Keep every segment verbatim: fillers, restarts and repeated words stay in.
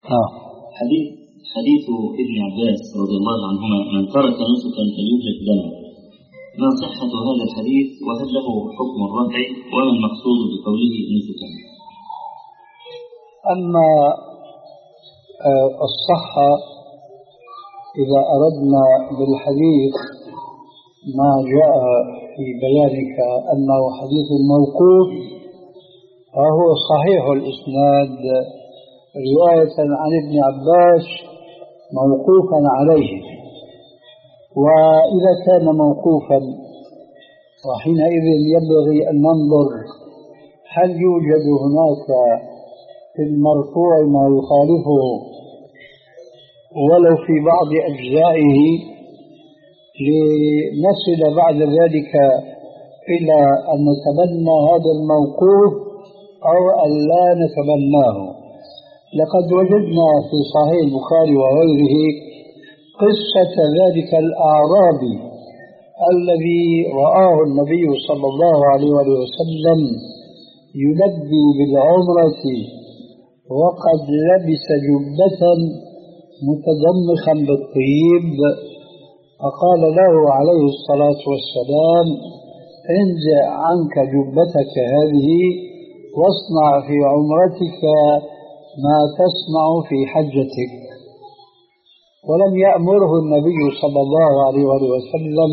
آه. حديث حديث ابن عباس رضي الله عنهما من ترك نسكا فليهلك دمه، ما صحة هذا الحديث وهل له حكم الرفع وما المقصود بقوله نسكا؟ أما الصحة إذا أردنا بالحديث ما جاء في بيانك أنه حديث موقوف فهو صحيح الإسناد رواية عن ابن عباس موقوفا عليه. وإذا كان موقوفا وحينئذ ينبغي أن ننظر هل يوجد هناك في المرفوع ما يخالفه ولو في بعض أجزائه لنصل بعد ذلك إلى أن نتبنى هذا الموقوف أو أن لا نتبناه. لقد وجدنا في صحيح البخاري وغيره قصة ذلك الأعرابي الذي رآه النبي صلى الله عليه وسلم يلبي بالعمرة وقد لبس جبة متضمخا بالطيب، فقال له عليه الصلاة والسلام: انزع عنك جبتك هذه واصنع في عمرتك ما تصنع في حجتك. ولم يأمره النبي صلى الله عليه وسلم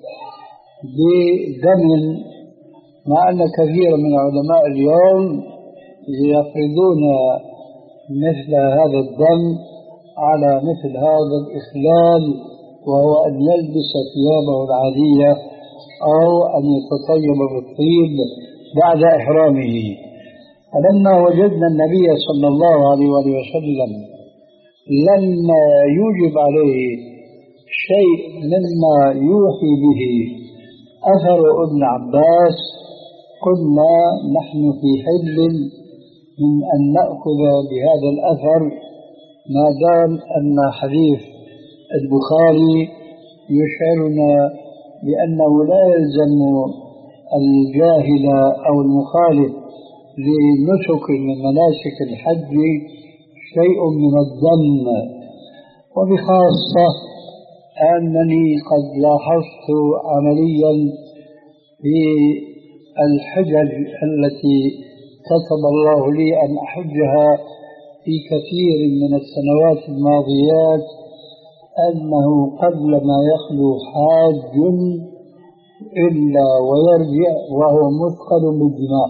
بدم، مع أن كثير من علماء اليوم يفرضون مثل هذا الدم على مثل هذا الإخلال، وهو أن يلبس ثيابه العادية أو أن يتطيب بالطيب بعد إحرامه. فلما وجدنا النبي صلى الله عليه وسلم لم يوجب عليه شيء مما يوحي به أثر ابن عباس، قلنا نحن في حل من أن نأخذ بهذا الأثر ما دام أن حديث البخاري يشعرنا بأنه لا يلزم الجاهل أو المخالف لنسك من مناسك الحج شيء من الدم. وبخاصة أنني قد لاحظت عمليا في الحجج التي كتب الله لي أن أحجها في كثير من السنوات الماضيات أنه قبل ما يخلو حاج إلا ويرجع وهو مثقل بالدماء،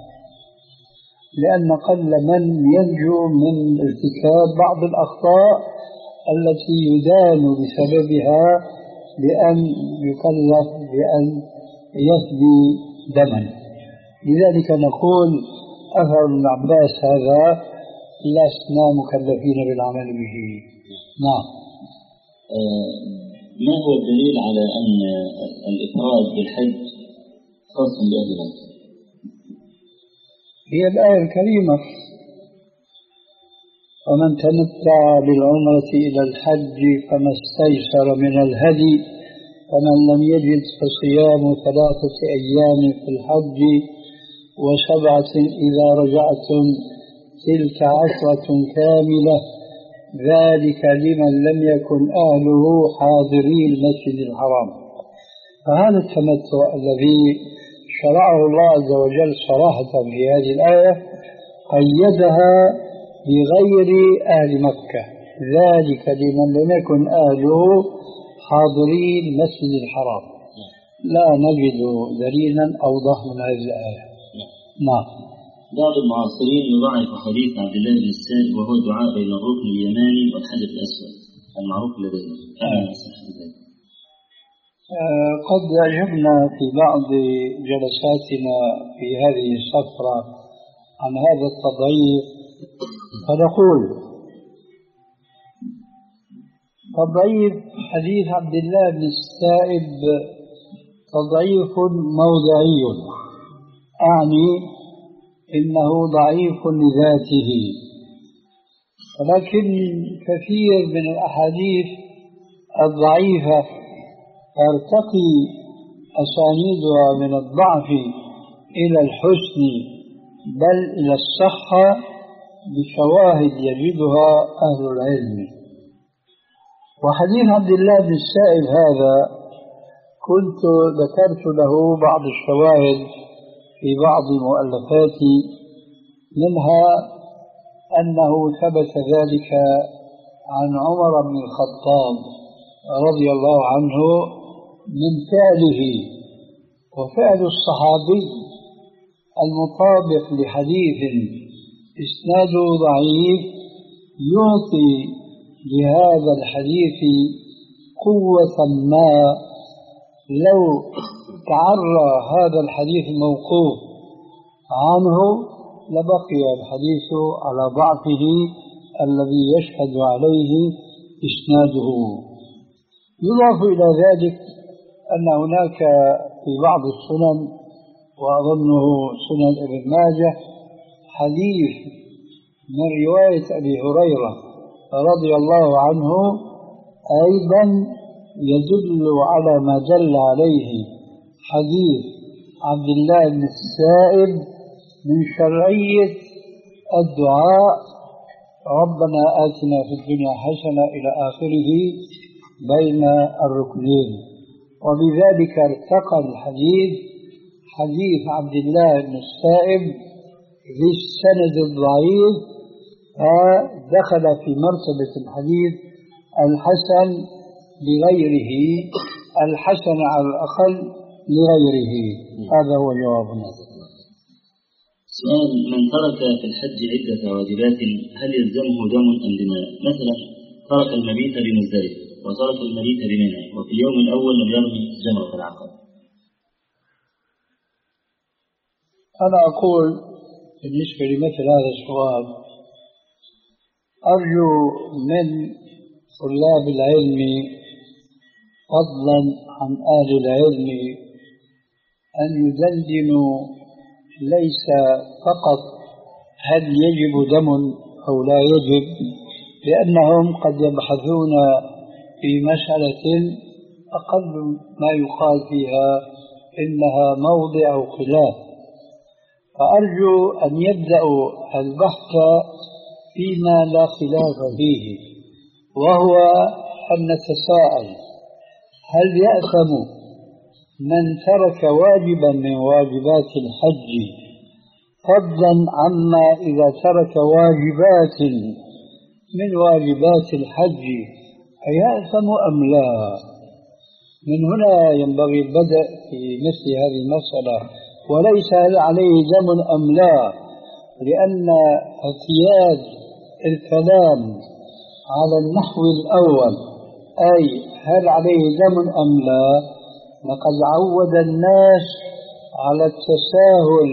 لأن قل من ينجو من ارتكاب بعض الأخطاء التي يدان بسببها بأن يكلف بأن يفدي دما. لذلك نقول أثر ابن عباس هذا لسنا مكلفين بالعمل به. نعم. آه ما هو الدليل على أن الإفراد بالحج خاص بأهل مكة؟ هي الآية الكريمة: ومن تمتع بالعمرة إلى الحج فما استيسر من الهدي فمن لم يجد فصيام ثلاثة أيام في الحج وسبعة إذا رجعتم تلك عشرة كاملة ذلك لمن لم يكن أهله حاضري المسجد الحرام. فهذا التمتع الذي شرعه الله عز وجل صراحة في هذه الآية قيدها بغير أهل مكة، ذلك لمن لم يكن أهله حاضري المسجد الحرام. لا نجد دليلا أوضح من هذه الآية. نعم. بعض المعاصرين يضاعف حديث عبد الله بن السائب وهو الدعاء بين الركن اليماني والحجر الأسود المعروف لدينا. آه قد أجبنا في بعض جلساتنا في هذه السفرة عن هذا التضعيف، فنقول تضعيف حديث عبد الله بن السائب تضعيف موضعي، أعني إنه ضعيف لذاته، ولكن كثير من الأحاديث الضعيفة ترتقي أسانيدها من الضعف إلى الحسن بل إلى الصحة بشواهد يجدها أهل العلم. وحديث عبد الله بن السائب هذا كنت ذكرت له بعض الشواهد في بعض مؤلفاتي، منها أنه ثبت ذلك عن عمر بن الخطاب رضي الله عنه من فعله، وفعل الصحابي المطابق لحديث إسناده ضعيف يعطي لهذا الحديث قوة ما لو تعرى هذا الحديث الموقوف عنه لبقي الحديث على ضعفه الذي يشهد عليه إسناده. يضاف إلى ذلك أن هناك في بعض السنن، وأظنه سنن ابن ماجه، حديث من رواية أبي هريرة رضي الله عنه أيضا يدل على ما دل عليه حديث عبد الله بن السائب من شرعية الدعاء ربنا آتنا في الدنيا حسنة إلى آخره بين الركنين. وبذلك ارتقى الحديث حديث عبد الله بن السائب بالسند الضعيف، فدخل في مرتبة الحديث الحسن لغيره، الحسن على الأقل لغيره. هذا هو جوابنا. سؤال: من ترك في الحج عدة واجبات هل يلزمه دم أم دماء؟ مثلا ترك المبيت بمزدلفة وترك المبيت بمنى وفي اليوم الأول لم يرمي جمرة العقبة. أنا أقول بالنسبة لمثل هذا السؤال أرجو من طلاب العلم فضلا عن أهل العلم أن يدندنوا ليس فقط هل يجب دم أو لا يجب، لأنهم قد يبحثون في مسألة أقل ما يقال فيها إنها موضع خلاف، فأرجو أن يبدأوا البحث فيما لا خلاف فيه، وهو أن نتساءل: هل يأثم من ترك واجبا من واجبات الحج فضلا عما إذا ترك واجبات من واجبات الحج أيأثم أم لا؟ من هنا ينبغي البدء في مثل هذه المسألة، وليس هل عليه دم أم لا، لأن اعتياد الكلام على النحو الأول أي هل عليه دم أم لا لقد عود الناس على التساهل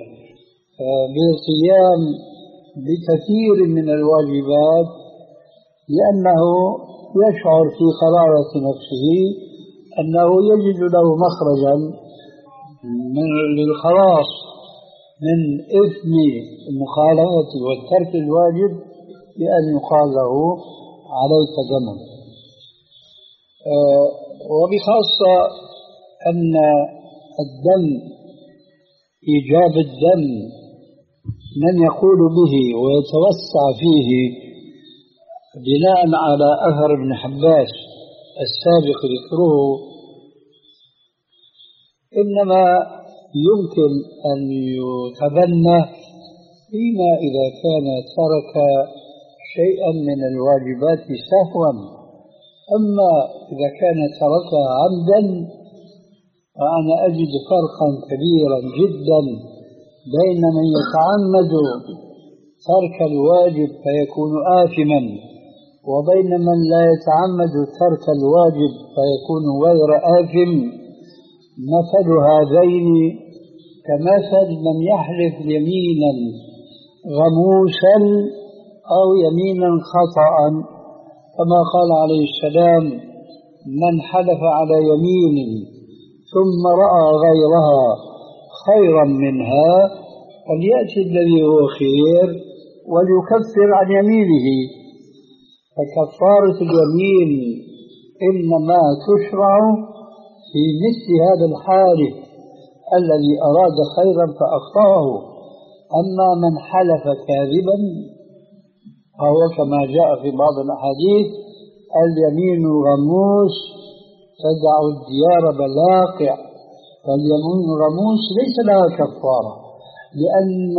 بالقيام بكثير من الواجبات لأنه يشعر في قرارة نفسه أنه يجد له مخرجا من للخلاص من إثم المخالفة والترك الواجب بأن يقال له عليك دم. أه وبخاصة أن الدم إيجاب الدم من يقول به ويتوسع فيه بناء على أثر ابن حباس السابق ذكره إنما يمكن أن يتبنى فيما إذا كان ترك شيئا من الواجبات سهوا، أما إذا كان تركها عمدا فأنا أجد فرقا كبيرا جدا بين من يتعمد ترك الواجب فيكون آثما وبين من لا يتعمد ترك الواجب فيكون غير آثم. مثل هذين كمثل من يحلف يمينا غموسا أو يمينا خطأ، كما قال عليه السلام: من حلف على يمين ثم رأى غيرها خيرا منها فليأتي الذي هو خير وليكفر عن يمينه. فكفارة اليمين إنما تشرع في مثل هذا الحالف الذي أراد خيرا فأخطأه. أما من حلف كاذبا فهو كما جاء في بعض الأحاديث: اليمين غموس تدع الديار بلاقع. فاليمين غموس ليس لها كفارة، لأن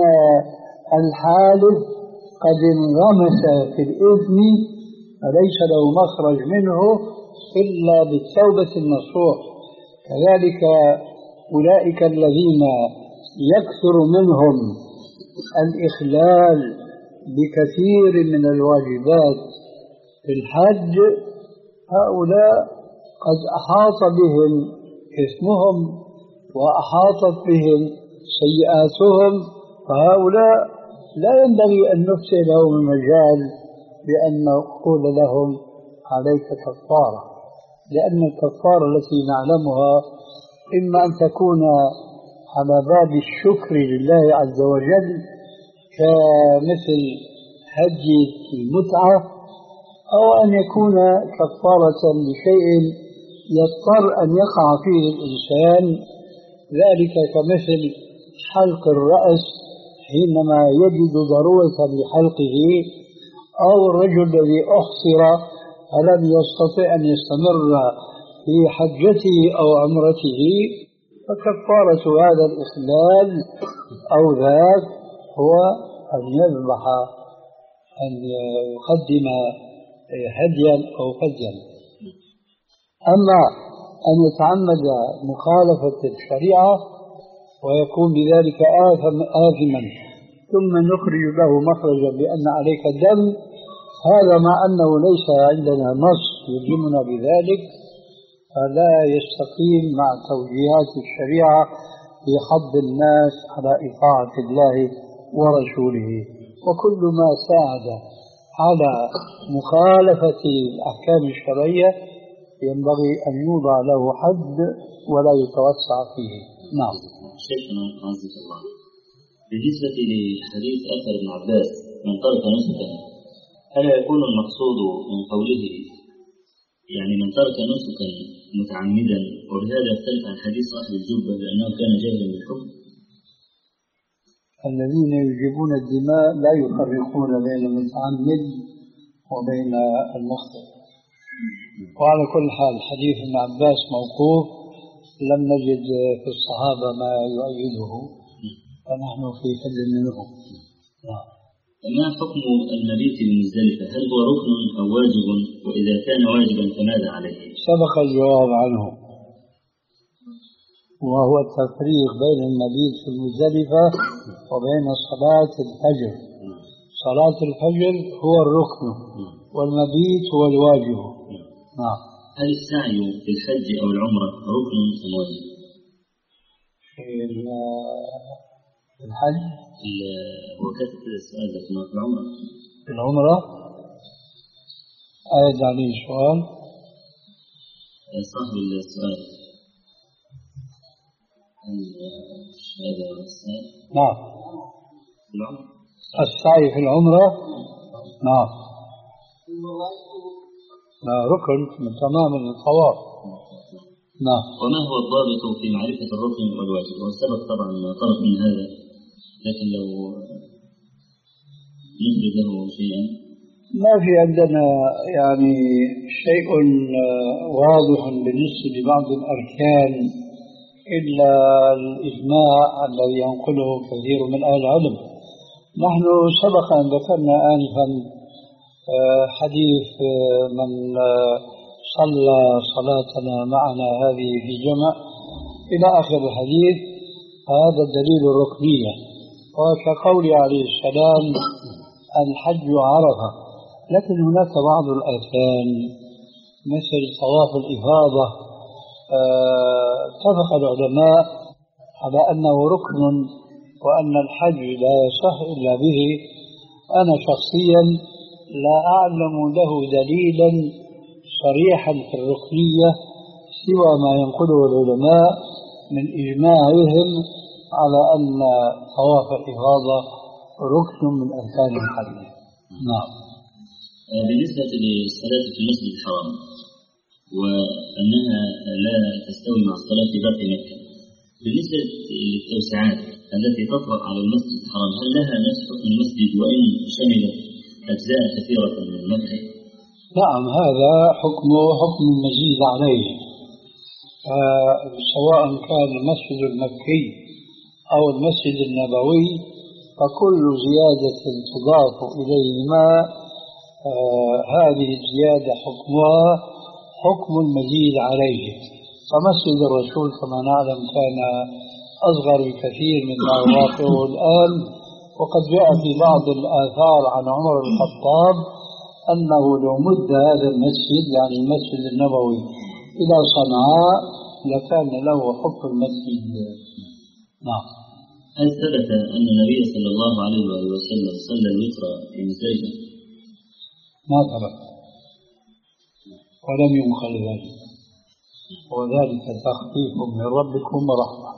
الحالف قد انغمس في الإثم فليس له مخرج منه إلا بالتوبة النصوح. كذلك أولئك الذين يكثر منهم الإخلال بكثير من الواجبات في الحج، هؤلاء قد أحاط بهم إثمهم وأحاطت بهم سيئاتهم، فهؤلاء لا ينبغي أن نفسي لهم المجال بأن نقول لهم عليك كفارة، لأن الكفارة التي نعلمها إما أن تكون على باب الشكر لله عز وجل كمثل هدي المتعة، أو أن يكون كفارة لشيء يضطر أن يقع فيه الإنسان، ذلك كمثل حلق الرأس حينما يجد ضرورة لحلقه، أو الرجل الذي أحصر فلم يستطع أن يستمر في حجته أو عمرته، فكفارة هذا الإخلال أو ذاك هو أن يذبح، أن يقدم هديا أو فديا. أما أن يتعمد مخالفة الشريعة ويكون بذلك آثم آثما ثم نخرج له مخرجا بأن عليك الدم، هذا مع أنه ليس عندنا نص يلزمنا بذلك، فلا يستقيم مع توجيهات الشريعة في حض الناس على إطاعة الله ورسوله. وكل ما ساعد على مخالفة الأحكام الشرعية ينبغي أن يوضع له حد ولا يتوسع فيه. نعم. شيخنا عزيز الله، بالنسبة لحديث أثر ابن عباس من ترك نسكا، هل يكون المقصود من قوله يعني من ترك نسكا متعمدا، وبهذا يختلف عن حديث صاحب الجبة لأنه كان جاهلا بالحكم؟ الذين يجيبون الدماء لا يفرقون بين المتعمد وبين المخطئ. وعلى كل حال حديث ابن عباس موقوف، لم نجد في الصحابة ما يؤيده، فنحن في حل منه. ما حكم المبيت بمزدلفة؟ هل هو ركن أو واجب؟ وإذا كان واجبا فماذا عليه؟ سبق الجواب عنه، وهو التفريق بين المبيت في المزدلفة وبين صلاة الفجر. صلاة الفجر هو الركن والمبيت هو الواجب. نعم. هل السعي في الحج أو العمرة ركن أم واجب؟ في الحج هو كاتب كده السؤال ده في العمرة. في العمرة أعد عليه السؤال. صاحب السؤال هذا السعي. نعم. في العمرة. السعي في العمرة نعم. لا ركن من تمام الطواف. نعم. وما هو الضابط في معرفة الركن والواجب؟ والسبب طبعا طرف من هذا، لكن لو نجد له شيئا. ما في عندنا يعني شيء واضح بالنسبة لبعض الأركان إلا الإجماع الذي ينقله كثير من أهل العلم. نحن سبق أن ذكرنا آنفا حديث من صلى صلاتنا معنا هذه في جمع إلى آخر الحديث، هذا الدليل الركنية. وكقول عليه السلام الحج عرفة، لكن هناك بعض الأركان مثل طواف الإفاضة اتفق العلماء على أنه ركن وأن الحج لا يصح إلا به. أنا شخصيا لا أعلم له دليلا صريحا في الركنية سوى ما ينقله العلماء من إجماعهم على أن طواف الإفاضة ركن من أركان الحج. نعم. بالنسبة للصلاة في المسجد الحرام وأنها لا تستوي مع الصلاة في باقي مكة، بالنسبة للتوسعات التي تطرأ على المسجد الحرام هل لها نفس حكم المسجد وإن شملت أجزاء كثيرة من مكة. نعم، هذا حكمه حكم المزيد عليه، سواء كان المسجد المكي أو المسجد النبوي، فكل زيادة تضاف إليهما آه هذه الزيادة حكمها حكم المزيد عليه. فمسجد الرسول كما نعلم كان أصغر بكثير مما يواقعه الآن، وقد جاء في بعض الآثار عن عمر بن الخطاب أنه لو مد هذا المسجد يعني المسجد النبوي إلى صنعاء لكان له حكم المسجد. نعم. هل ثبت أن النبي صلى الله عليه وسلم صلى الوتر في مزدلفة؟ ما ثبت ولم ينقل ذلك، وذلك تخفيف من ربكم ورحمة.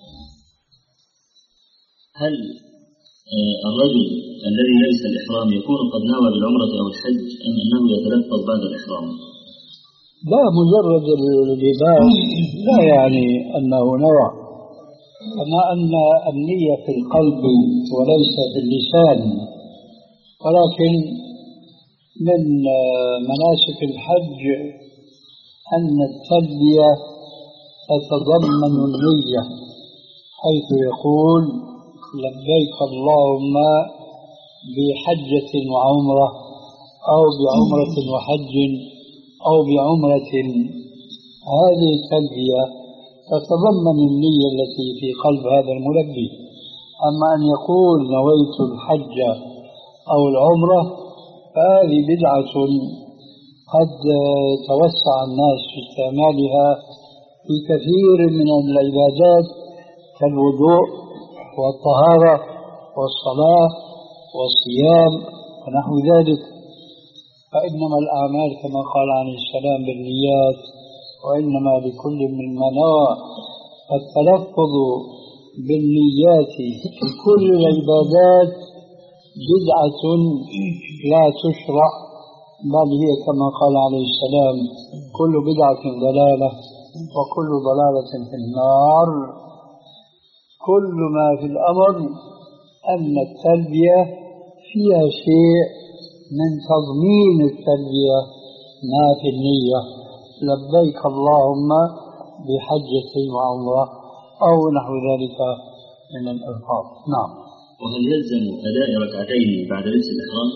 هل الرجل الذي لبس الإحرام يكون قد نوى بالعمرة أو الحج أم أنه يتلفظ بعد الإحرام؟ لا، مجرد اللباس لا يعني أنه نوى، كما أن النية في القلب وليس في اللسان. ولكن من مناسك الحج أن التلبية تتضمن النية، حيث يقول لبيك اللهم بحجة وعمرة أو بعمرة وحج أو بعمرة. هذه التلبية تتضمن النية التي في قلب هذا الملبي. أما أن يقول نويت الحج أو العمرة فهذه بدعة قد توسع الناس في استعمالها في كثير من العبادات كالوضوء والطهارة والصلاة والصيام ونحو ذلك. فإنما الأعمال كما قال عليه السلام بالنيات، وإنما لكل مما نوى. فالتلفظ بالنيات في كل العبادات بدعة لا تشرع، بل هي كما قال عليه السلام كل بدعة ضلالة وكل ضلالة في النار. كل ما في الأمر أن التلبية فيها شيء من تضمين التلبية ما في النية، لبيك اللهم بحجة وعمرة أو نحو ذلك من الألفاظ. نعم. وهل يلزم أداء ركعتين بعد لبس الإحرام؟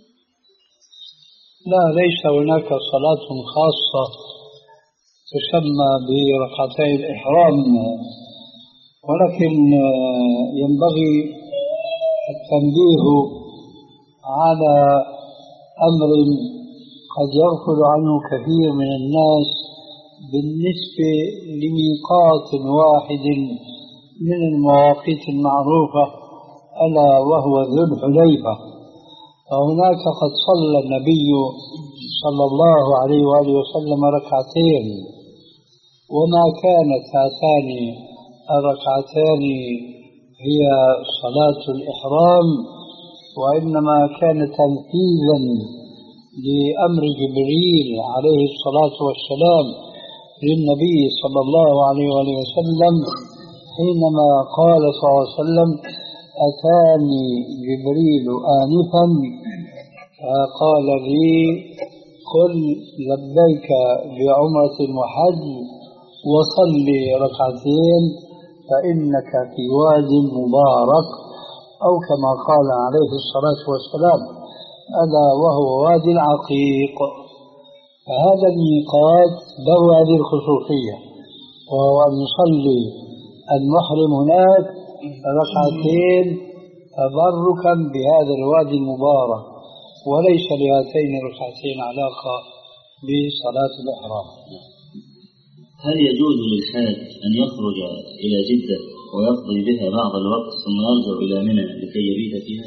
لا، ليس هناك صلاة خاصة تسمى بركعتي الإحرام، ولكن ينبغي التنبيه على أمر قد يغفل عنه كثير من الناس بالنسبة لميقات واحد من المواقيت المعروفة، ألا وهو ذو الحليفة. فهناك قد صلى النبي صلى الله عليه وآله وسلم ركعتين، وما كانت هاتان الركعتان هي صلاة الإحرام، وإنما كان تنفيذا لأمر جبريل عليه الصلاة والسلام للنبي صلى الله عليه وآله وسلم حينما قال صلى الله عليه وسلم أتاني جبريل آنفا فقال لي قل لبيك بعمرة وحج وصلي ركعتين فإنك في واد مبارك، أو كما قال عليه الصلاة والسلام ألا وهو وادي العقيق. فهذا الميقات له هذه الخصوصية، وهو أن يصلي المحرم هناك ركعتين تبركا بهذا الوادي المبارك، وليس لهاتين الركعتين علاقة بصلاة الإحرام. هل يجوز للحاج أن يخرج إلى جدة ويقضي بها بعض الوقت ثم يرجع إلى منى لكي يبيت فيها؟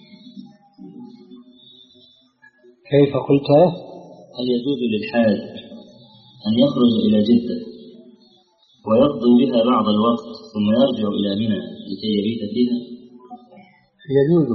كيف قلت؟ هل يجوز للحاج أن يخرج إلى جدة ويقضي بها بعض الوقت ثم يرجع إلى منى لكي يبيت فيها؟ يجوز،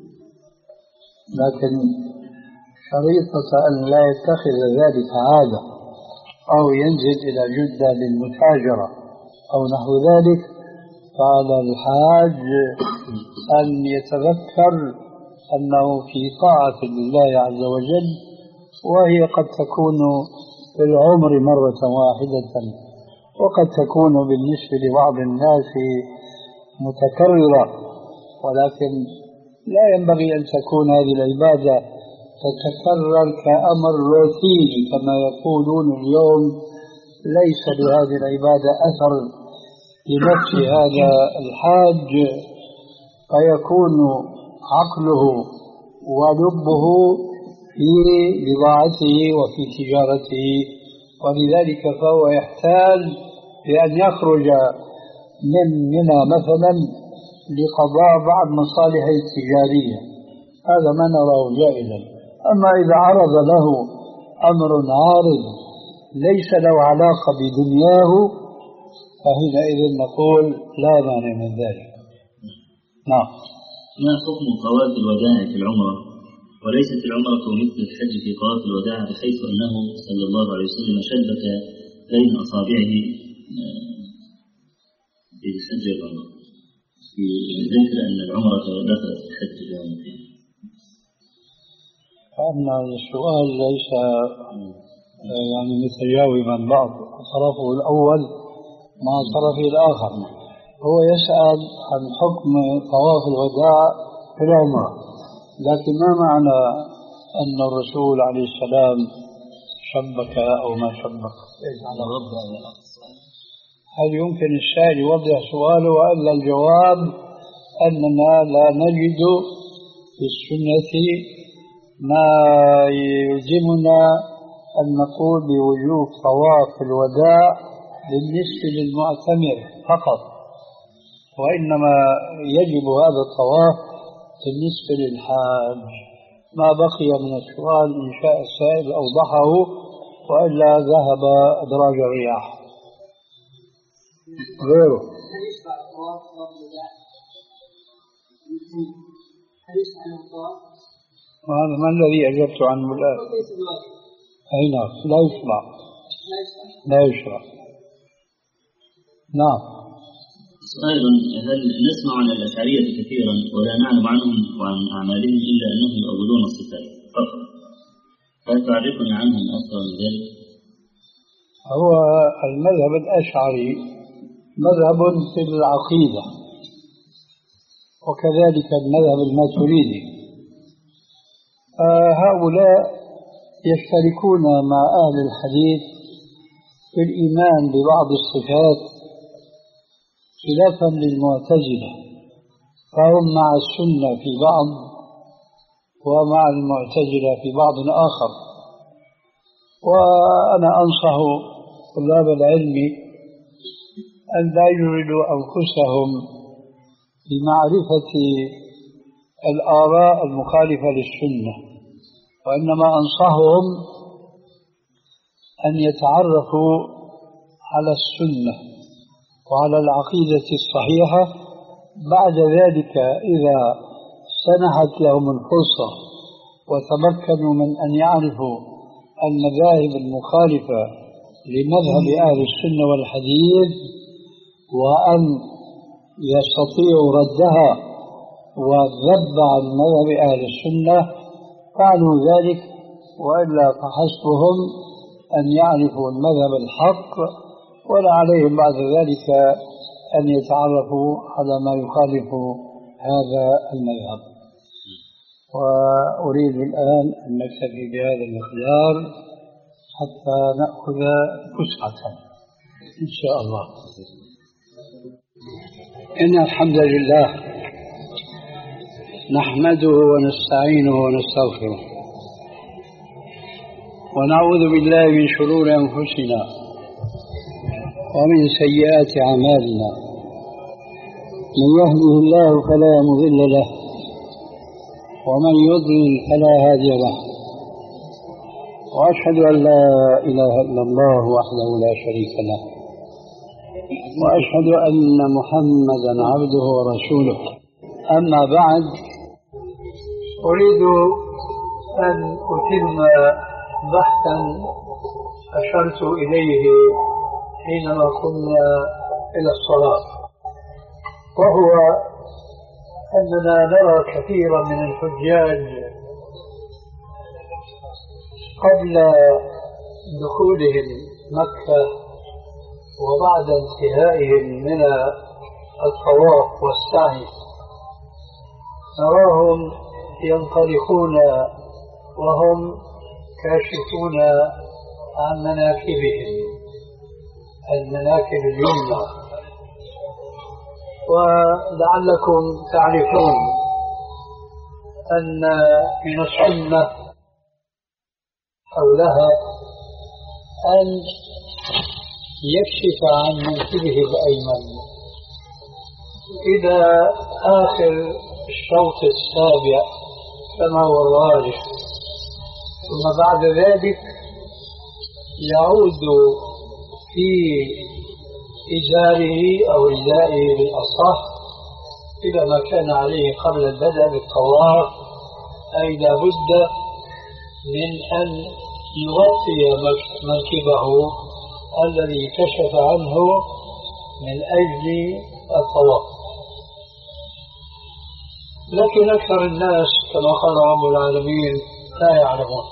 لكن شريطة أن لا يتخذ ذلك عادة أو ينزل إلى جدة للمتاجرة أو نحو ذلك. فعلى الحاج أن يتذكر أنه في طاعة الله عز وجل، وهي قد تكون في العمر مرة واحدة، وقد تكون بالنسبة لبعض الناس متكررة، ولكن لا ينبغي أن تكون هذه العبادة تتكرر كأمر روتيني كما يقولون اليوم. ليس لهذه العبادة أثر لنفس هذا الحاج، فيكون عقله ولبه في بضاعته وفي تجارته، ولذلك فهو يحتاج بأن يخرج من منى مثلا لقضاء بعض مصالحه التجارية، هذا ما نراه جائزا. أما إذا عرض له أمر عارض ليس له علاقة بدنياه فحينئذ نقول لا مانع من ذلك. نعم. ما حكم طواف الوداع في العمرة؟ وليست العمرة مثل الحج في طواف الوداع، بحيث أنه صلى الله عليه وسلم شبك بين أصابعه في الحج والعمرة، في ذكر أن العمرة دخلت في الحج والعمرة. أن السؤال ليس يعني متجاوبا بعض طرفه الأول مع طرفه الآخر. هو يسأل عن حكم طواف الوداع في العمرة، لكن ما معنى أن الرسول عليه السلام شبك أو ما شبك؟ على رب هل يمكن السائل يوضح سؤاله؟ وإلا الجواب أننا لا نجد في السنة ما يلزمنا أن نقول بوجوب طواف الوداع بالنسبة للمعتمر فقط، وإنما يجب هذا الطواف بالنسبة للحاج. ما بقي من السؤال إن شاء السائل أوضحه، وإلا ذهب أدراج الرياح. غيره وهذا ما الذي أجبت عنه الآن؟ أي نعم، لا يشرع لا يشرع. نعم. سؤال: هل نسمع عن الأشعرية كثيرا ولا نعلم عنهم وعن أعمالهم إلا أنهم يؤولون الصفات فقط، هل تعرفني عنهم أكثر من ذلك؟ هو المذهب الأشعري مذهب في العقيدة، وكذلك المذهب الماتريدي. آه هؤلاء يشتركون مع أهل الحديث في الإيمان ببعض الصفات خلافا للمعتزلة، فهم مع السنة في بعض ومع المعتزلة في بعض آخر. وأنا أنصح طلاب العلم أن لا يجردوا أنفسهم بمعرفة الآراء المخالفة للسنة، وإنما أنصحهم أن يتعرفوا على السنة وعلى العقيدة الصحيحة. بعد ذلك إذا سنحت لهم الفرصة وتمكنوا من أن يعرفوا المذاهب المخالفة لمذهب أهل السنة والحديث وأن يستطيعوا ردها والذب عن مذهب أهل السنة فعلوا ذلك، وإلا فحسبهم أن يعرفوا المذهب الحق، ولا عليهم بعد ذلك أن يتعرفوا على ما يخالف هذا المذهب. وأريد الآن أن نكتفي بهذا المقدار حتى نأخذ فسحة إن شاء الله. إن الحمد لله نحمده ونستعينه ونستغفره، ونعوذ بالله من شرور أنفسنا ومن سيئات أعمالنا. من يهده الله فلا مضل له، ومن يضلل فلا هادي له، وأشهد أن لا إله إلا الله وحده لا شريك له، وأشهد أن محمدا عبده ورسوله. أما بعد، أريد أن أتم بحثا أشرت إليه حينما قمنا إلى الصلاة، وهو أننا نرى كثيرا من الحجاج قبل دخولهم مكة وبعد انتهائهم من الطواف والسعي نراهم ينطلقون وهم كاشفون عن مناكبهم المناكب اليمنى. ولعلكم تعرفون أن من السنة حولها أن يكشف عن منكبه الأيمن إلى آخر الشوط السابع كما هو الراجح، ثم بعد ذلك يعود في إزاره أو ردائه بالأصح إلى ما كان عليه قبل البدء بالطواف، أي لا بد من أن يغطي منكبه الذي كشف عنه من أجل الطواف. لكن أكثر الناس كما قال رب العالمين لا يعلمون،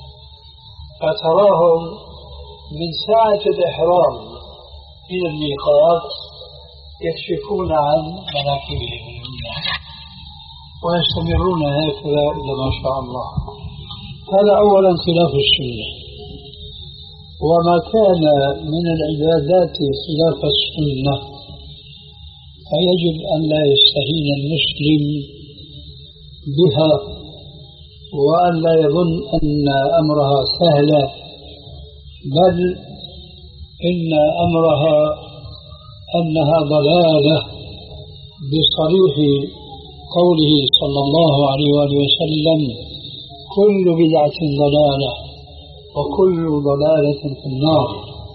فتراهم من ساعة الإحرام من الميقات يكشفون عن مناكبهم ويستمرون هكذا إلى ما شاء الله. هذا أولا خلاف السنة، وما كان من العبادات خلاف السنة فيجب أن لا يستهين المسلم بها وأن لا يظن أن أمرها سهلة، بل إن أمرها أنها ضلالة بصريح قوله صلى الله عليه وآله وسلم: كل بدعة ضلالة وكل ضلالة في النار.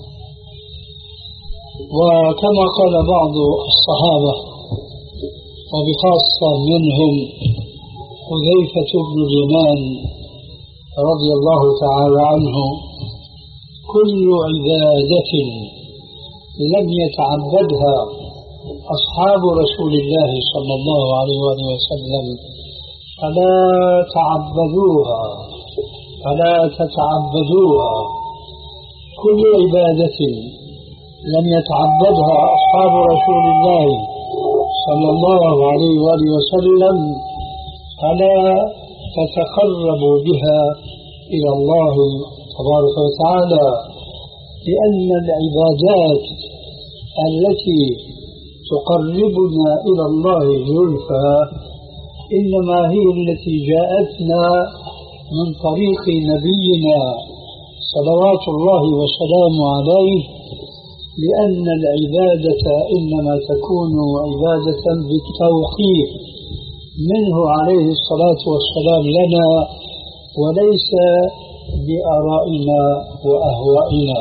وكما قال بعض الصحابة وبخاصة منهم حذيفة بن اليمان رضي الله تعالى عنه: كل عبادة لم يتعبدها أصحاب رسول الله صلى الله عليه وآله وسلم فلا تعبدوها فلا تتعبدوها. كل عبادة لم يتعبدها أصحاب رسول الله صلى الله عليه وآله وسلم فلا تتقربوا بها إلى الله تبارك وتعالى، لأن العبادات التي تقربنا إلى الله زلفى إنما هي التي جاءتنا من طريق نبينا صلوات الله وسلامه عليه، لأن العبادة إنما تكون عبادة بالتوقيف منه عليه الصلاة والسلام لنا، وليس بآرائنا وأهوائنا.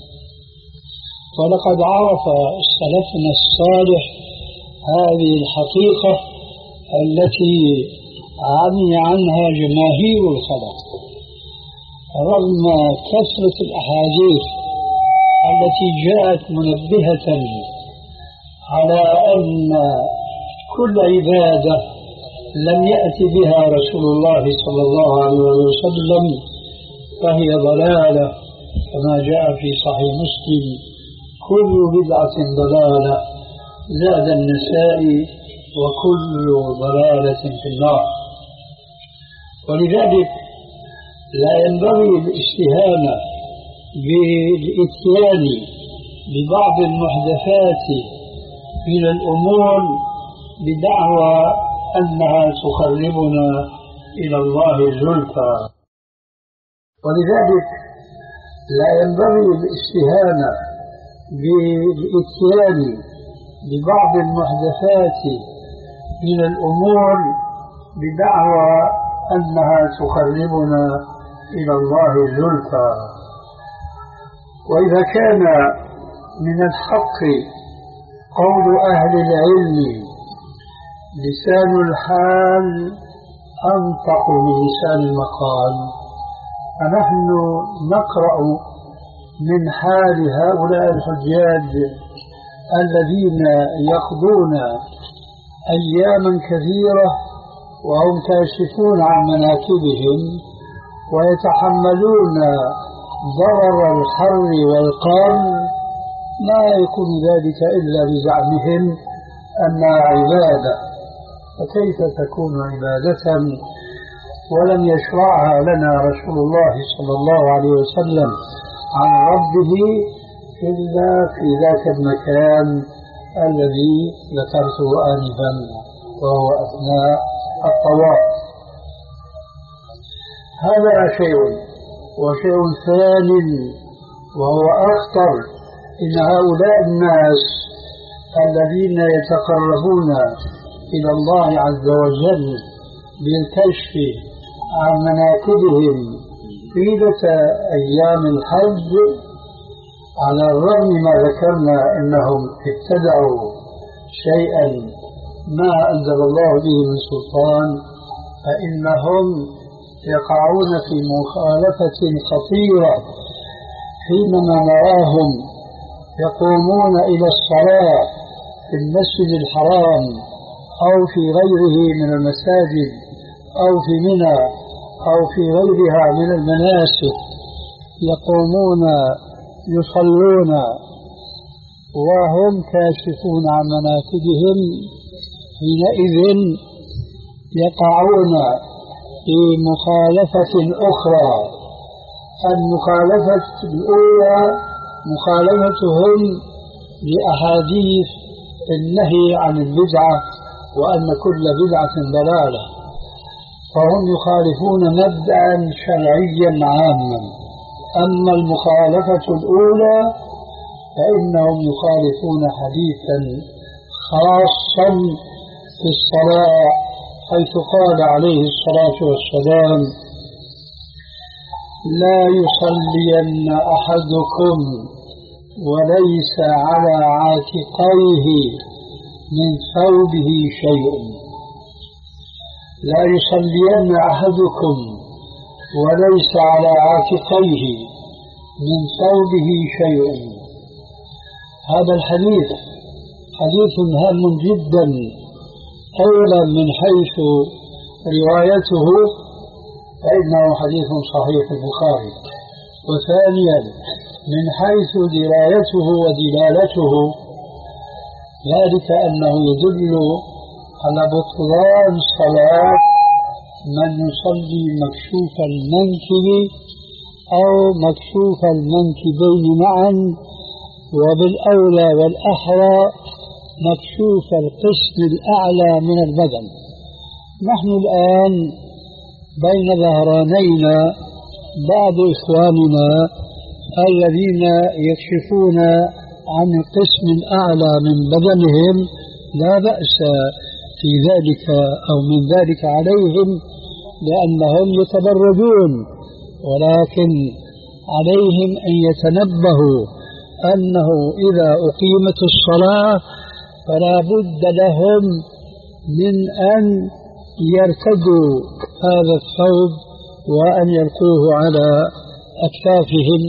ولقد عرف سلفنا الصالح هذه الحقيقة التي عمي عنها جماهير الخلق، رغم كثرة الأحاديث التي جاءت منبهة على أن كل عبادة لم يأتي بها رسول الله صلى الله عليه وسلم فهي ضلالة، كما جاء في صحيح مسلم: كل بدعة ضلالة، زاد النسائي: وكل ضلالة في النار. ولذلك لا ينبغي الاستهانة بالإتيان ببعض المحدثات من الأمور بدعوى أنها تقربنا إلى الله زلفى. ولذلك لا ينبغي الاستهانة بالإتيان ببعض المحدثات من الأمور بدعوى أنها تقربنا إلى الله زلفى. وإذا كان من الحق قول أهل العلم لسان الحال أنطق من لسان المقال، فنحن نقرأ من حال هؤلاء الحجاج الذين يقضون أياما كثيرة وهم كاشفون عن مناكبهم ويتحملون ضرر الحر والقر، ما يكون ذلك إلا بزعمهم أنها عبادة. فكيف تكون عبادة ولم يشرعها لنا رسول الله صلى الله عليه وسلم عن ربه إلا في ذاك المكان الذي ذكرته آنفا وهو أثناء الطواف. هذا شيء. وشيء ثاني وهو أخطر، إن هؤلاء الناس الذين يتقربون إلى الله عز وجل بالكشف عن مناكبهم طيلة أيام الحج، على الرغم ما ذكرنا أنهم ابتدعوا شيئا ما أنزل الله به من سلطان، فإنهم يقعون في مخالفة خطيرة حينما نراهم يقومون إلى الصلاة في المسجد الحرام أو في غيره من المساجد أو في منى أو في غيرها من المناسك، يقومون يصلون وهم كاشفون عن مناكبهم، حينئذ يقعون في مخالفة أخرى. المخالفة الأولى مخالفتهم لأحاديث النهي عن البدعة وأن كل بدعة ضلالة، فهم يخالفون مبدأ شرعيا عاما. أما المخالفة الأولى فإنهم يخالفون حديثا خاصا في الصلاة، حيث قال عليه الصلاة والسلام: لا يصلين أحدكم وليس على عاتقيه من ثوبه شيء. لا يصلين أحدكم وليس على عاتقيه من ثوبه شيء. هذا الحديث حديث هام جدا، أولا من حيث روايته فإنه حديث صحيح البخاري، وثانيا من حيث درايته ودلالته، ذلك أنه يدل على بطلان صلاة من يصلي مكشوف المنكب أو مكشوف المنكبين معا، وبالأولى والأحرى مكشوف القسم الأعلى من البدن. نحن الآن بين ظهرانينا بعض إخواننا الذين يكشفون عن القسم الأعلى من بدنهم، لا بأس في ذلك أو من ذلك عليهم لأنهم يتبرجون، ولكن عليهم أن يتنبهوا أنه إذا أقيمت الصلاة فلا بد لهم من أن يرتدوا هذا الثوب وأن يلقوه على أكتافهم،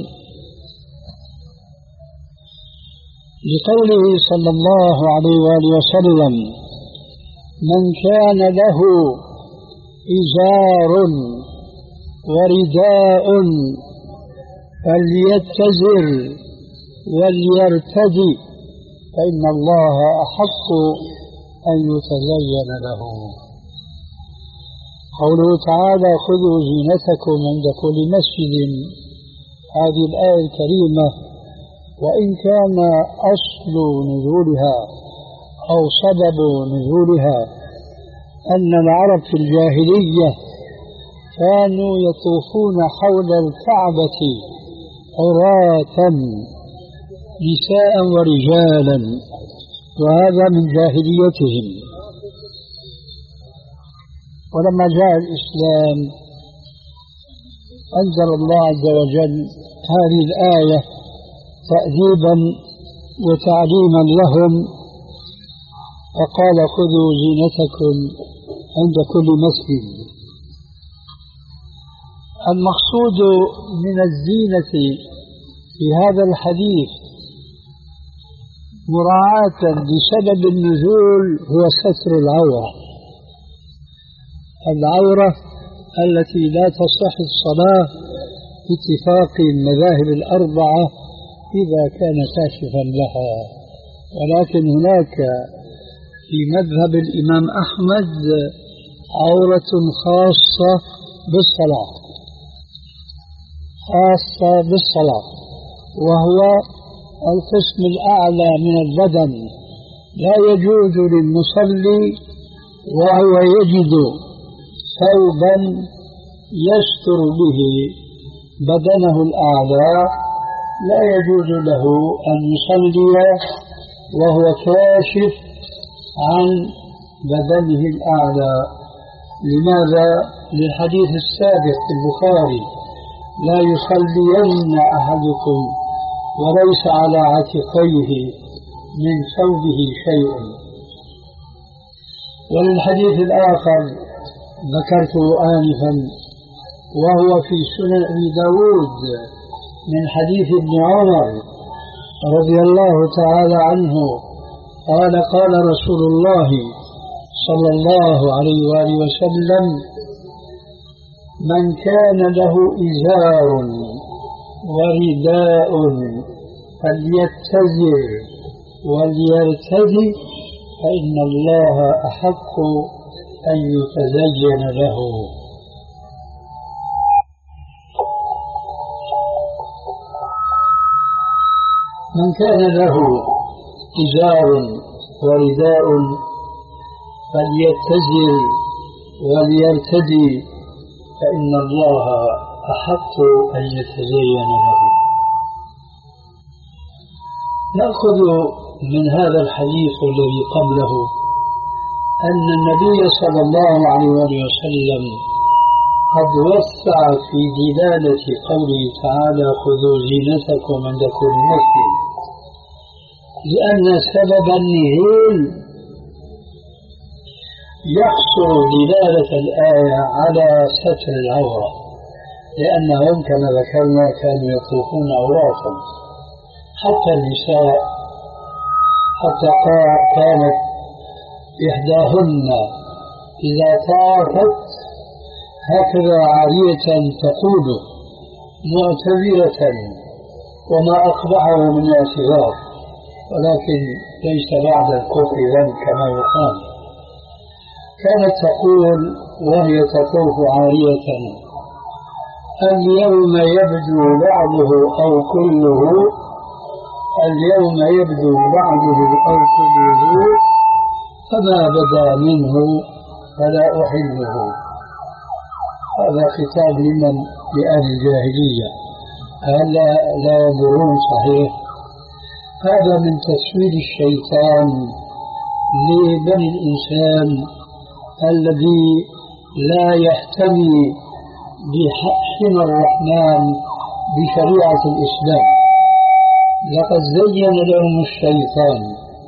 لقوله صلى الله عليه وآله وسلم: من كان له إزار ورداء فليتزر وليرتدي فإن الله أحق أن يتزين له. قوله تعالى: خذوا زينتكم عند كل مسجد، هذه الآية الكريمة وإن كان أصل نزولها أو سبب نزولها أن العرب في الجاهلية كانوا يطوفون حول الكعبة عراة نساء ورجالا، وهذا من جاهليتهم. ولما جاء الإسلام أنزل الله عز وجل هذه الآية تأديبا وتعليما لهم، فقال: خذوا زينتكم عند كل مسجد. المقصود من الزينة في هذا الحديث مراعاة لسبب النزول هو ستر العورة، العورة التي لا تصح الصلاة باتفاق المذاهب الأربعة إذا كان كاشفا لها. ولكن هناك في مذهب الإمام أحمد عورة خاصة بالصلاة، خاصة بالصلاة، وهو القسم الأعلى من البدن. لا يجوز للمصلي وهو يجد ثوبا يستر به بدنه الأعلى، لا يجوز له أن يصلي وهو كاشف عن بدنه الأعلى. لماذا؟ للحديث السابق في البخاري: لا يصلين أحدكم وليس على عاتقيه من ثوبه شيء. وللحديث الآخر ذكرته آنفا وهو في سنن أبي داود من حديث ابن عمر رضي الله تعالى عنه قال: قال رسول الله صلى الله عليه وآله وسلم: من كان له إزار ورداء فليتزر وليرتدي فإن الله أحق أن يتزين له. من كان له إزار ورداء فليتزر وليرتدي فإن الله أحق أن يتزين له. نأخذ من هذا الحديث الذي قبله أن النبي صلى الله عليه وسلم قد وسع في دلالة قوله تعالى: خذوا زينتكم عند كل مسجد، لأن سبب النزول يقصر دلالة الآية على ستر العورة، لأنهم كما ذكرنا كانوا يطوفون عراة، حتى النساء، حتى كانت إحداهن إذا طافت هكذا عارية تقول معتذرة وما أقبحه من اعتذار، ولكن ليس بعد الكفر ذنب كما يقال. كانت تقول وهي تطوف عارية: اليوم يبدو بعضه أو كله، اليوم يبدو بعضه أو كله، فما بدا منه فلا أحله. هذا خطاب لمن؟ لأهل الجاهلية. هلا لا ينظرون صحيح؟ هذا من تسويل الشيطان لبني الإنسان الذي لا يحتمي بحمى الرحمن بشريعة الإسلام. لقد زين لهم الشيطان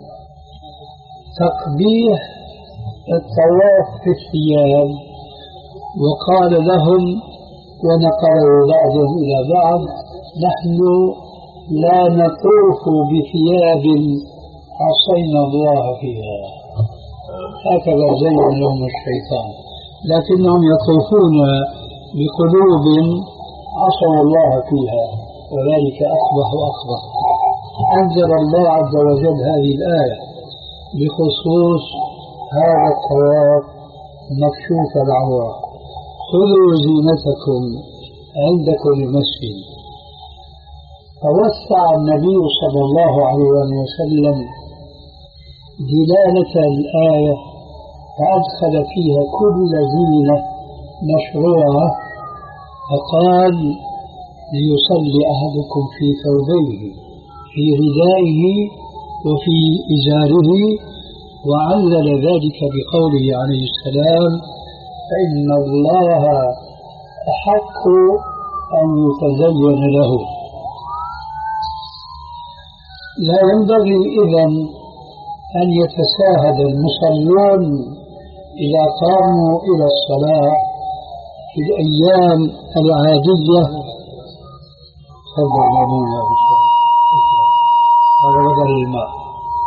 تقبيح الطواف في الثياب، وقال لهم ونقله بعضهم إلى بعض: نحن لا نطوف بثياب عصينا الله فيها. هكذا زين لهم الشيطان، لكنهم يطوفون بقلوب عصوا الله فيها، وذلك أقبح وأقبح. أنزل الله عز وجل هذه الآية بخصوص هذا الطواف مكشوف العورة: خذوا زينتكم عند كل مسجد. فوسع النبي صلى الله عليه وسلم دلالة الآية فأدخل فيها كل زينة مشروعة، فقال: ليصلي أحدكم في ثوبيه، في ردائه وفي إزاره، وعلل ذلك بقوله عليه السلام: فإن الله أحق أن يتزين له. لا ينبغي إذن أن يتساهل المصلون إذا قاموا إلى الصلاة في الأيام العادية. تفضل مامون يا أستاذ، هذا بدل الماء.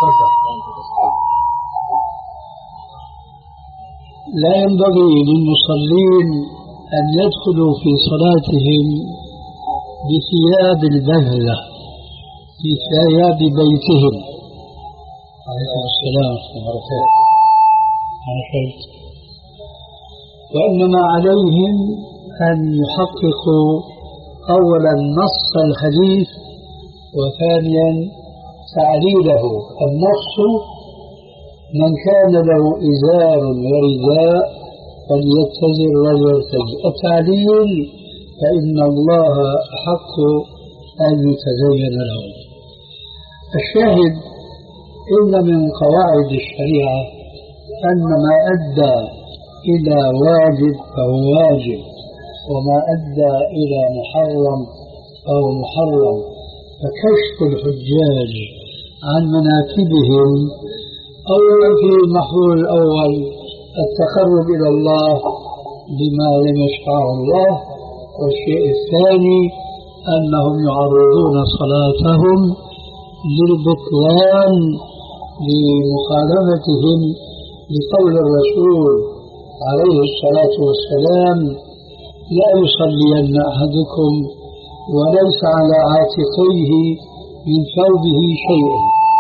لا ينبغي للمصلين أن يدخلوا في صلاتهم بثياب البذلة، في ثياب بيتهم. عليكم السلام ورحمة الله. وإنما عليهم أن يحققوا أولا نص الحديث، وثانيا تعليله. النص: من كان له إزار ورداء فليتزر وليرتد. التعليل: فإن الله أحق أن يتزين له. الشاهد: إن من قواعد الشريعة أن ما أدى إلى واجب فهو واجب، وما أدى إلى محرم فهو محرم. فكشف الحجاج عن مناكبهم أولا في المحظور الأول التقرب إلى الله بما لم يشرعه الله، والشيء الثاني أنهم يعرضون صلاتهم للبطلان لمخالفتهم لقول الرسول عليه الصلاة والسلام: لا يصلين أحدكم وليس على عاتقيه من ثوبه شيء.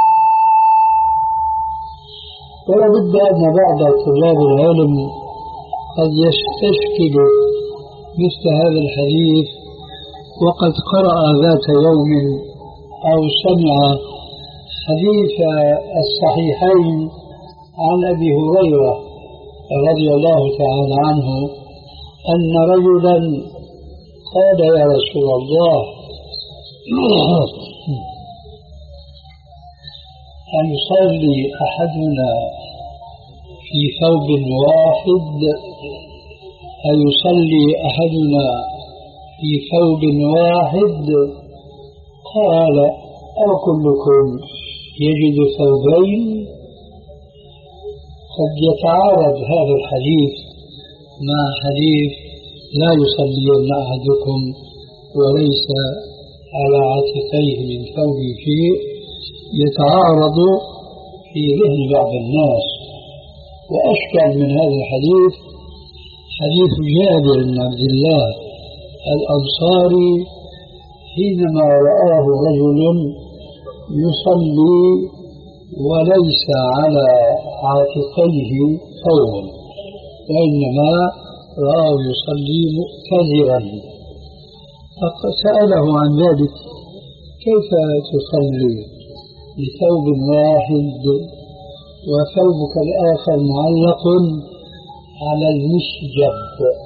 ولا بد أن بعض طلاب العلم قد يستشكل مثل هذا الحديث وقد قرأ ذات يوم أو سمع حديث الصحيحين عن أبي هريرة رضي الله تعالى عنه أن رجلا قال: يا رسول الله، أن يصلي أحدنا في ثوب واحد أن يصلي أحدنا في ثوب واحد؟ قال: أو كلكم يجد ثوبين؟ قد يتعارض هذا الحديث مع حديث: لا يصلين أحدكم وليس على عاتقيه من ثوبه شيء، يتعارض في ذهن بعض الناس. وأشكل من هذا الحديث حديث جابر بن عبد الله الأنصاري حينما رآه رجل يصلي وليس على عاتقيه ثوب، وإنما رآه يصلي مؤتزرا، فسأله عن ذلك: كيف تصلي بثوب واحد وثوبك الآخر معلق على المشجب؟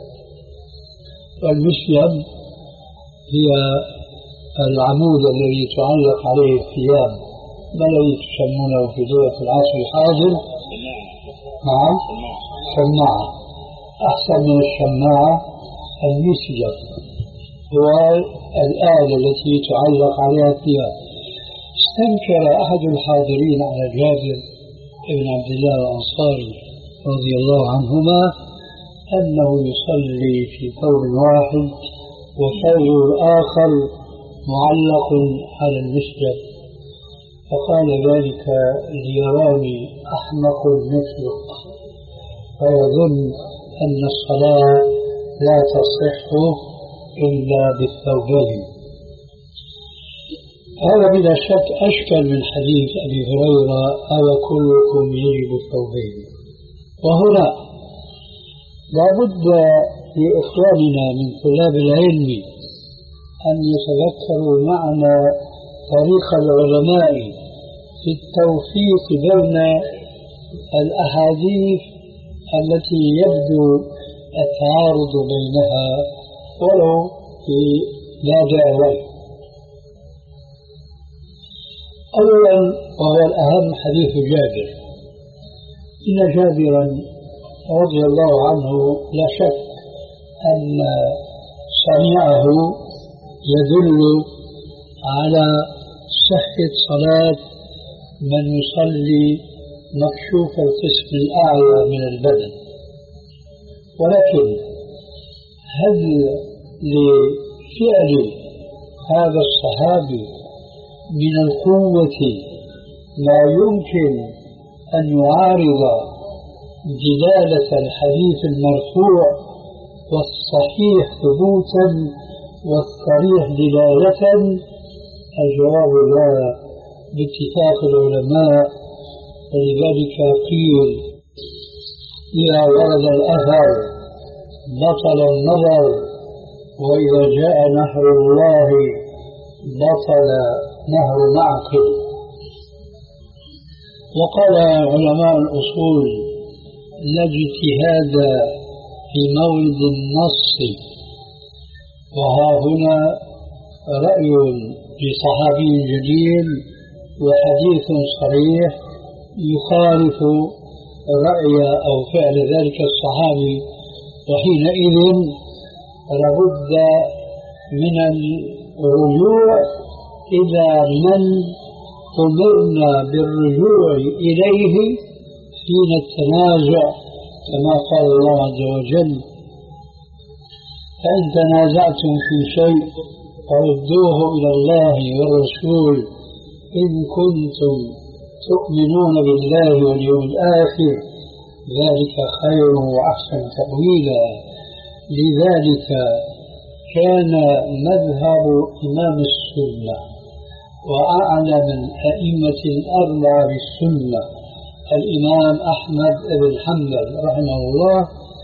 والمشجب هي العمود الذي تعلق عليه الثياب، ما الذي تسمونه في لغة العصر الحاضر؟ نعم، شماعة. أحسن من الشماعة المشجب، هو الآلة التي تعلق عليها الثياب. استنكر أحد الحاضرين على جابر بن عبد الله الأنصاري رضي الله عنهما أنه يصلي في ثوب واحد وثوب الآخر معلق على المشجب، فقال: ذلك ليراني أحمق مثلك، فيظن أن الصلاة لا تصح إلا بالثوبين. هذا بلا شك أشكل من حديث أبي هريرة: أو كلكم يجب الثوبين. وهنا لابد لإخواننا من طلاب العلم أن يتذكروا معنى طريق العلماء في التوفيق بين الأحاديث التي يبدو التعارض بينها ولو في لا داعي. أولا، وهو الأهم، حديث جابر. إن جابرا رضي الله عنه لا شك أن صنيعه يدل على صحة صلاة من يصلي مكشوف القسم الأعلى من البدن. ولكن هل لفعل هذا الصحابي من القوة لا يمكن أن يعارض دلالة الحديث المرفوع والصحيح ثبوتا والصريح دلالة؟ الجواب لا باتفاق العلماء. ولذلك قيل إذا ورد الأثر بطل النظر، وإذا جاء نهر الله بطل نهر معقل. وقال علماء الأصول: لا اجتهاد في مورد النص. وها هنا رأي لصحابي جليل وحديث صريح يخالف رأي أو فعل ذلك الصحابي، وحينئذ لابد من الرجوع إلى من أمرنا بالرجوع إليه حين التنازع، كما قال الله عز وجل: فإن تنازعتم في شيء فردوه إلى الله والرسول إن كنتم تؤمنون بالله واليوم الآخر، ذلك خير وأحسن تأويلا. لذلك كان مذهب إمام السنة وأعلم الأئمة الأربعة بالسنة الإمام أحمد بن حنبل رحمه الله،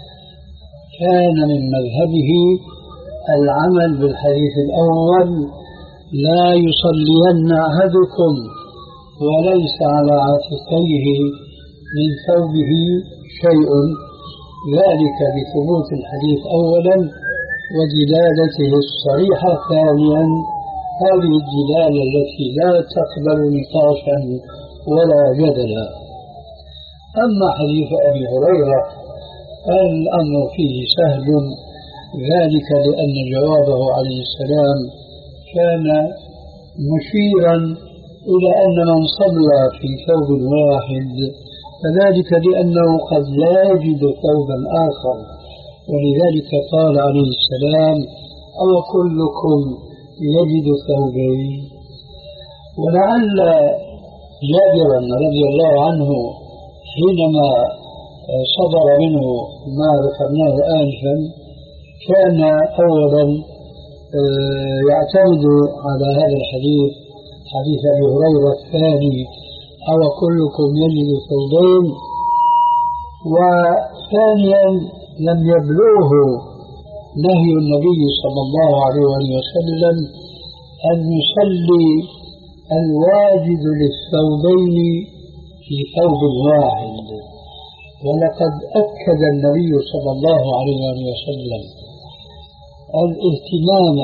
كان من مذهبه العمل بالحديث الأول: لا يصلين أحدكم وليس على عاتقيه من ثوبه شيء، ذلك بثبوت الحديث أولا ودلالته الصريحة ثانيا، هذه الدلالة التي لا تقبل نقاشا ولا جدلا. أما حديث أبي هريرة الأمر فيه سهل، ذلك لأن جوابه عليه السلام كان مشيرا إلى أن من صلى في ثوب واحد فذلك لأنه قد لا يجد ثوبا آخر، ولذلك قال عليه السلام: أو كلكم يجد ثوبين. ولعل جابرا رضي الله عنه حينما صدر منه ما ذكرناه آنفا كان أولا يعتمد على هذا الحديث، حديث أبي هريرة الثاني: أو كلكم يجد ثوبين. وثانيا لم يبلغه نهي النبي صلى الله عليه وسلم أن يصلي الواجد للثوبين في ثوب واحد. ولقد أكد النبي صلى الله عليه وسلم الاهتمام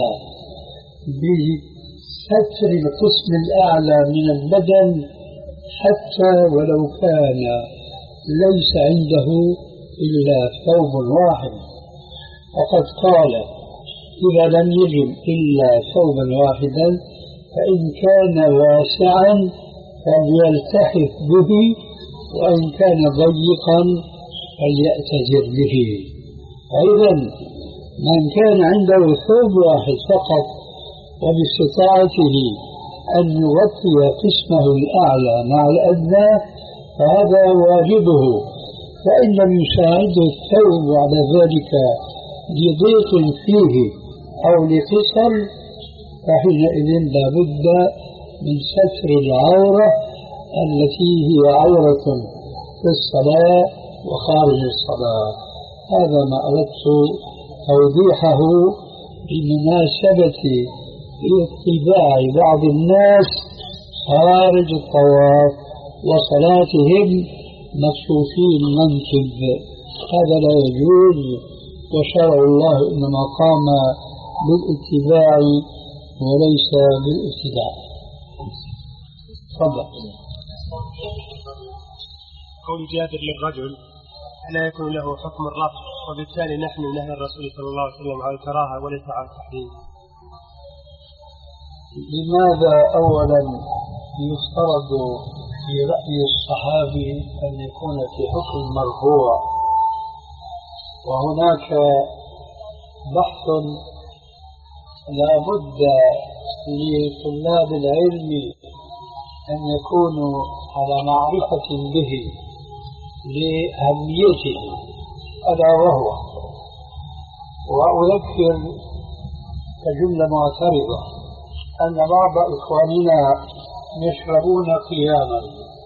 بستر القسم الأعلى من البدن حتى ولو كان ليس عنده إلا ثوب واحد، وقد قال: إذا لم يجد إلا ثوبا واحدا فإن كان واسعا فليلتحف به، وإن كان ضيقا فليأتذر به. أيضا من كان عنده ثوب واحد فقط وباستطاعته أن يغطي قسمه الأعلى مع الأدنى فهذا واجبه، فإن لم يساعده الثوب على ذلك لضيق فيه أو لقصر فحينئذ لا بد من ستر العورة التي هي عورة في الصلاة وخارج الصلاة. هذا ما أردت توضيحه بمناسبة اتباع بعض الناس خارج الطواف وصلاتهم مكشوفي المنكب، هذا لا يجوز، وشرع الله إنما قام بالاتباع وليس بالابتداع. تفضل. قول جابر للرجل: ألا يكون له حكم الرفع، وبالتالي نحن نهي الرسول صلى الله عليه وسلم على الكراهة وليس على التحريم؟ لماذا أولا يفترض في رأي الصحابي أن يكون في حكم مرفوع؟ وهناك بحث لا بد لطلاب العلم أن يكونوا على معرفة به لأهميته ألا وهو، وأذكر كجملة معترضة أن بعض إخواننا يشربون قياما،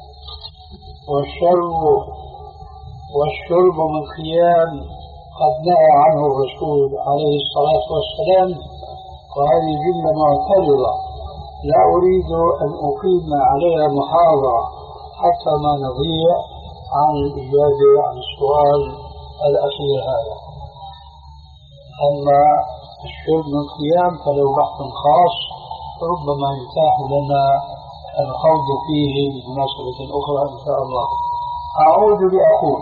والشرب والشرب من قيام قد نهى عنه الرسول عليه الصلاة والسلام، وهذه جملة معترضة لا أريد أن أقيم عليها محاضرة حتى ما نضيع عن الإجابة عن السؤال الأخير هذا. أما الشرب من قيام فله بحث خاص ربما يتاح لنا الخوض فيه بمناسبة أخرى إن شاء الله. أعود لأقول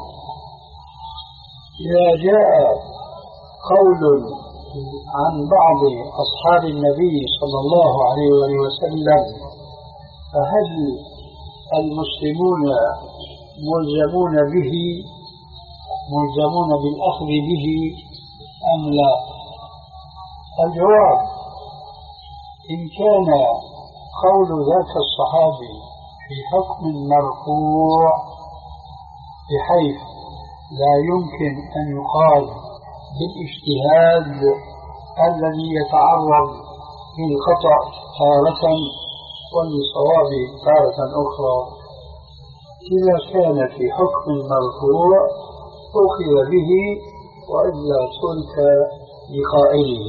إذا جاء قول عن بعض أصحاب النبي صلى الله عليه وسلم فهل المسلمون ملزمون به ملزمون بالأخذ به أم لا؟ الجواب: إن كان قول ذاك الصحابي في حكم مرفوع بحيث لا يمكن أن يقال بالاجتهاد الذي يتعرض للخطأ تارة وللصواب تارة أخرى، إذا كان في حكم مرفوع أخذ به وإلا ترك لقائله.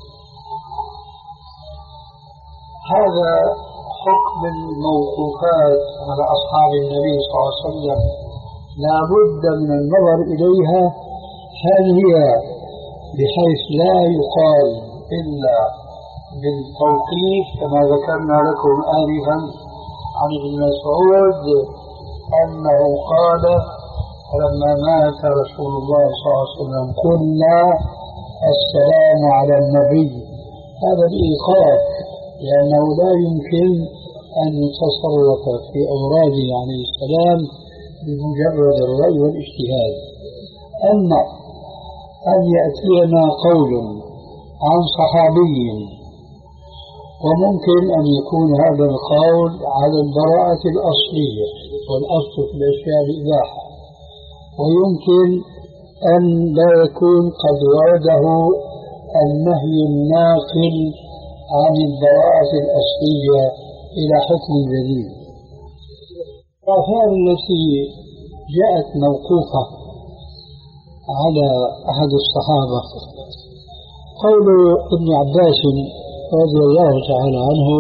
هذا حكم الموقوفات على أصحاب النبي صلى الله عليه وسلم لا بد من النظر إليها، هل هي بحيث لا يقال إلا بالتوقيف كما ذكرنا لكم آنفا عن ابن مسعود أنه قال لما مات رسول الله صلى الله عليه وسلم قلنا السلام على النبي، هذا بإيقاف لأنه لا يمكن أن يتصرف في أوراده عليه السلام بمجرد الرأي والاجتهاد. أما أن يأتينا قول عن صحابي وممكن أن يكون هذا القول على البراءة الأصلية والأصل في الأشياء الإباحة، ويمكن أن لا يكون قد ورده النهي الناقل عن البراءة الأصلية إلى حكم جديد. الآثار التي جاءت موقوفة على أحد الصحابة قول ابن عباس رضي الله تعالى عنه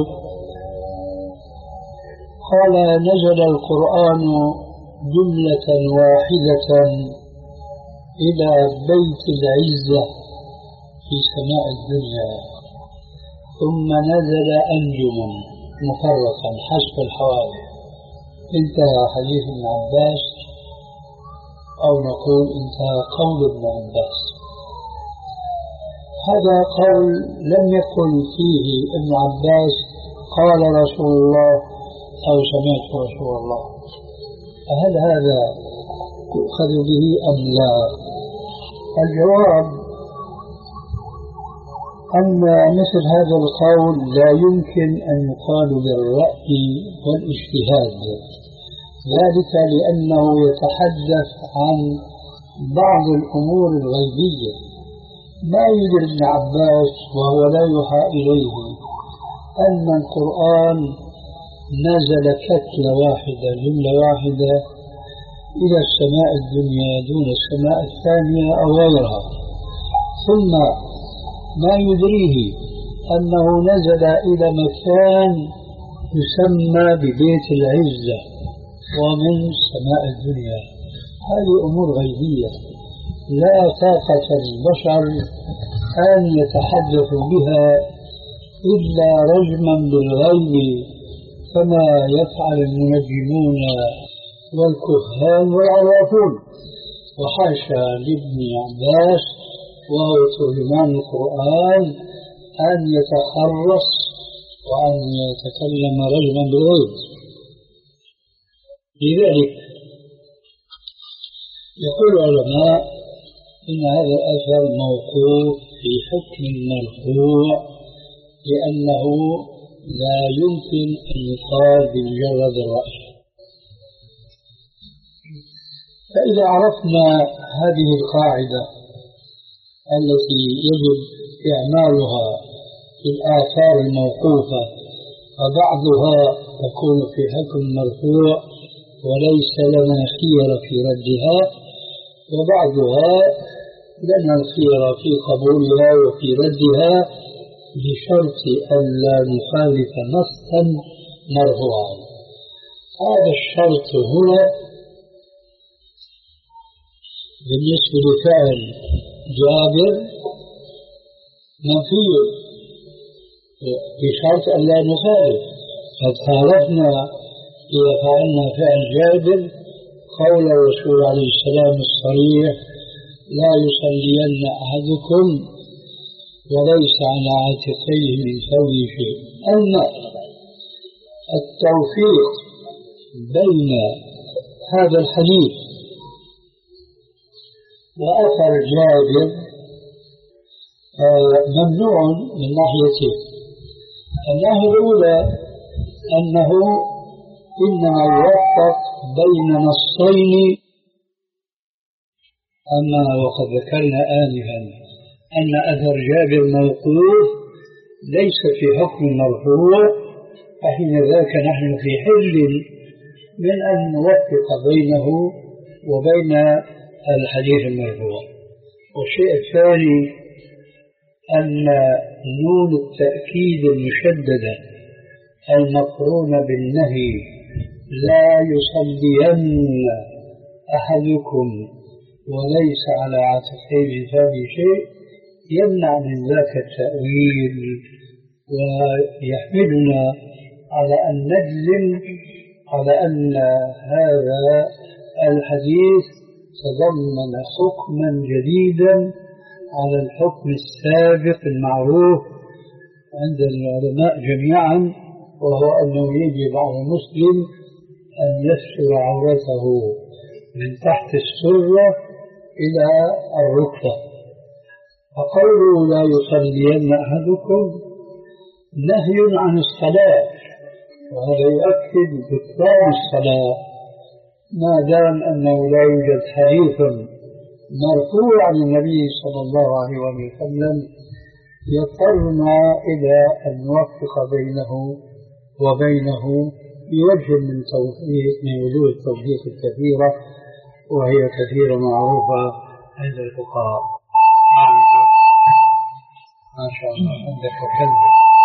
قال: نزل القرآن جملة واحدة إلى بيت العزة في سماء الدنيا، ثم نزل أنجم مفرقا حسب الحوادث. انتهى حديث ابن عباس، أو نقول انتهى قول ابن عباس. هذا قول لم يقل فيه ابن عباس قال رسول الله أو سمعت رسول الله، فهل هذا يؤخذ به أم لا؟ الجواب أن مثل هذا القول لا يمكن أن يقال بالرأي والاجتهاد، ذلك لأنه يتحدث عن بعض الأمور الغيبية ما يدري ابن عباس وهو لا يوحى إليه أن القرآن نزل كتلة واحدة جملة واحدة إلى السماء الدنيا دون السماء الثانية أو غيرها، ثم ما يدريه أنه نزل إلى مكان يسمى ببيت العزة ومن سماء الدنيا. هذه أمور غيبية لا طاقة للبشر أن يتحدثوا بها إلا رجما بالغيب كما يفعل المنجمون والكهان والعرافون. وحاشا لابن عباس وهو ترجمان القرآن أن يتخرص وأن يتكلم رجما بالغيب. لذلك يقول العلماء إن هذا الأثر موقوف في حكم مرفوع لأنه لا يمكن أن يقال بمجرد الرأي. فإذا عرفنا هذه القاعدة التي يجب إعمالها في الآثار الموقوفة، فبعضها تكون في حكم مرفوع وليس لنا خير في ردها، وبعضها لنا الخير في قبولها وفي ردها بشرط أن لا نخالف نصا مرفوعا. هذا الشرط هنا بالنسبة لفعل جابر منفي بشرط أن لا نخالف. قد خالفنا إذا فعلنا فعل جابر قول الرسول عليه السلام الصريح: لا يصلين أحدكم وليس على عاتقيه من ثوبه شيء. أما التوفيق بين هذا الحديث وأثر جابر ممنوع من ناحيتين. الناحية الأولى أنه إنما يوفق بين نصين، أما وقد ذكرنا آنفا أن أثر جابر موقوف ليس في حكم مرفوع، فحين ذاك نحن في حل من أن نوفق بينه وبين الحديث المرفوع. والشيء الثاني أن نون التأكيد المشددة المقرونة بالنهي: لا يصلين أحدكم وليس على عاتقيه من ثوبه شيء، يمنع من ذاك التأويل ويحملنا على أن نجزم على أن هذا الحديث تضمن حكما جديدا على الحكم السابق المعروف عند العلماء جميعا، وهو أنه يجب على المسلم أن يستر عورته من تحت السرة إلى الركبة. فقوله لا يصلين أحدكم نهي عن الصلاة، وهذا يؤكد بطلان الصلاة ما دام أنه لا يوجد حديث مرفوع عن النبي صلى الله عليه وسلم يضطرنا إلى أن نوفق بينه وبينه بوجه من توفيق من وجوه التوفيق الكثيرة، وهي كثيرة معروفة عند الفقهاء. ما شاء الله عندك كلمة.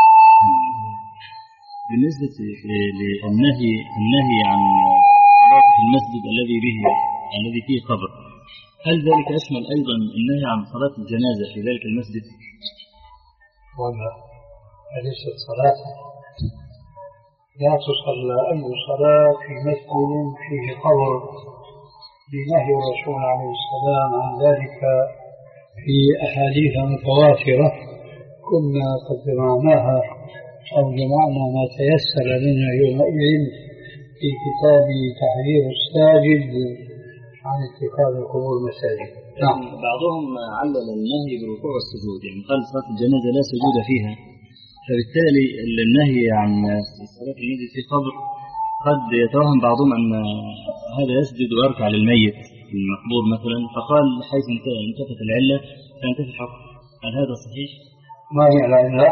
بالنسبة للنهي النهي عن المسجد الذي به الذي فيه قبر، هل ذلك يشمل أيضا النهي عن صلاة الجنازة في ذلك المسجد؟ ولا أليست صلاة؟ لا تصلى أي صلاة في مسجد فيه قبر بنهي الرسول عليه السلام عن ذلك في أحاديث متواترة كنا قد جمعناها أو جمعنا ما تيسر لنا يومئذ في كتاب تحذير الساجد عن اتخاذ القبور مساجد. نعم. بعضهم علل النهي بالركوع والسجود، يعني قال صلاة الجنازة لا سجود فيها، فبالتالي النهي عن الصلاة المسجد في قبر قد يتوهم بعضهم أن هذا يسجد ويركع للميت المقبور مثلا، فقال حيث انتفت العلة فانتفت الحكم. هل هذا صحيح؟ ما هي العلة؟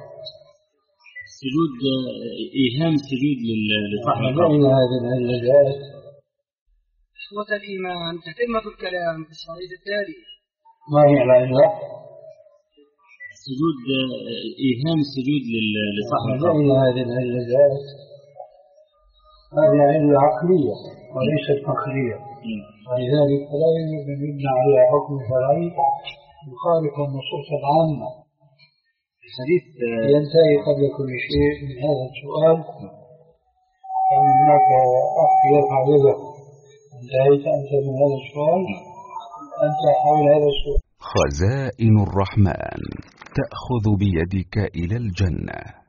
سجود إيهام السجود لصاحب القبر. ما هي هذه العلة جاءت؟ إخوة الإيمان، تتمة الكلام في الصحيح التالي. ما هي العلة؟ سجود إيهام السجود لصاحب القبر. ما هي هذه العلة جاءت؟ هذه علة عقلية وليست نقلية، ولذلك لا يجب أن يبنى على حكم شرعي يخالف النصوص العامة. الحديث ينتهي قبل كل شيء من هذا السؤال، فإن هناك أخ يرفع يده. انتهيت أنت من هذا السؤال؟ أنت حول هذا السؤال. خزائن الرحمن تأخذ بيدك إلى الجنة.